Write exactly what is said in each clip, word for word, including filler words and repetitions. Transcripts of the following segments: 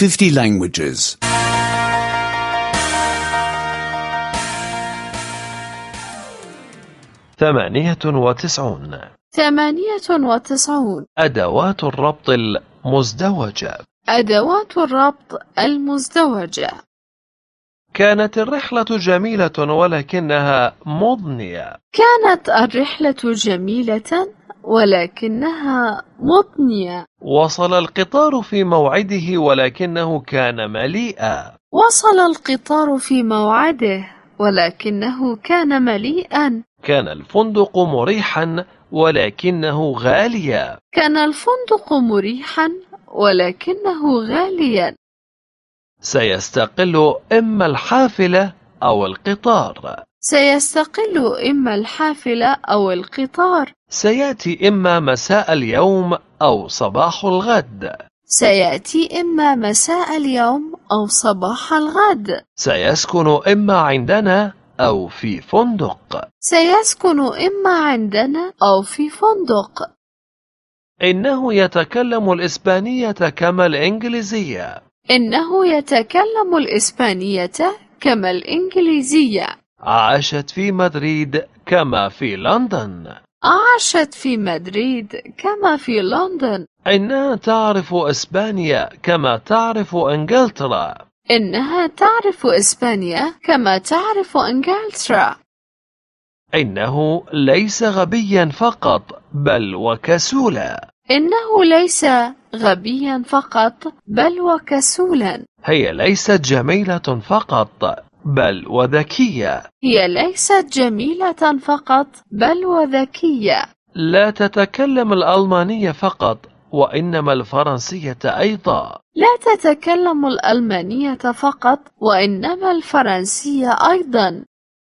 fifty languages. ثمانية وتسعون. ثمانية وتسعون. أدوات الربط المزدوجة. أدوات الربط المزدوجة. كانت الرحلة جميلة ولكنها مضنية. كانت الرحلة جميلة ولكنها مضنية. وصل القطار في موعده ولكنه كان مليئا. وصل القطار في موعده ولكنه كان مليئا. كان الفندق مريحا ولكنه غاليا. كان الفندق مريحا ولكنه غاليا. سيستقل إما الحافلة أو القطار. سيستقل إما الحافلة أو القطار. سيأتي إما مساء اليوم أو صباح الغد. سيأتي إما مساء اليوم أو صباح الغد. سيسكن إما عندنا أو في فندق. سيسكن إما عندنا أو في فندق. إنه يتكلم الإسبانية كما الإنجليزية. إنه يتكلم الإسبانية كما الإنجليزية. عاشت في مدريد كما في لندن. عاشت في مدريد كما في لندن. إنها تعرف إسبانيا كما تعرف إنجلترا. إنها تعرف إسبانيا كما تعرف إنجلترا. إنه ليس غبيا فقط بل وكسولا. إنه ليس غبيا فقط بل وكسولا. هي ليست جميلة فقط بل وذكية. هي ليست جميلة فقط بل وذكية. لا تتكلم الألمانية فقط وإنما الفرنسية أيضا. لا تتكلم الألمانية فقط وإنما الفرنسية أيضا.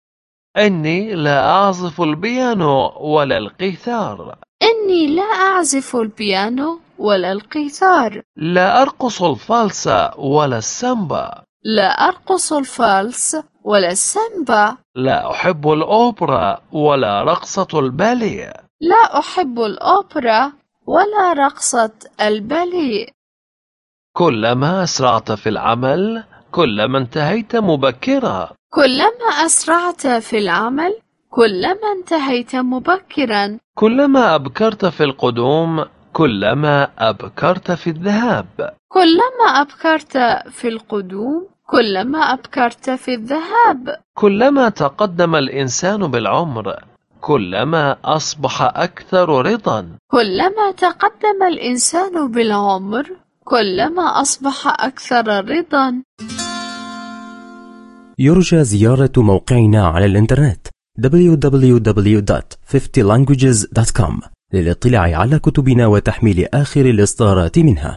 إني لا أعزف البيانو ولا القيثار. إني لا أعزف البيانو ولا القيثار. لا أرقص الفالس ولا السامبا. لا أرقص الفالس ولا السامبا. لا أحب الأوبرا ولا رقصة الباليه. لا أحب الأوبرا ولا رقصة الباليه. كلما أسرعت في العمل كلما انتهيت مبكرا. كلما أسرعت في العمل كلما انتهيت مبكرا. كلما أبكرت في القدوم كلما أبكرت في الذهاب. كلما أبكرت في القدوم كلما أبكرت في الذهاب. كلما تقدم الإنسان بالعمر كلما أصبح أكثر رضا. كلما تقدم الإنسان بالعمر كلما أصبح أكثر رضا. يرجى زيارة موقعنا على الإنترنت دبليو دبليو دبليو دوت فيفتي لانجويجز دوت كوم للاطلاع على كتبنا وتحميل آخر الإصدارات منها.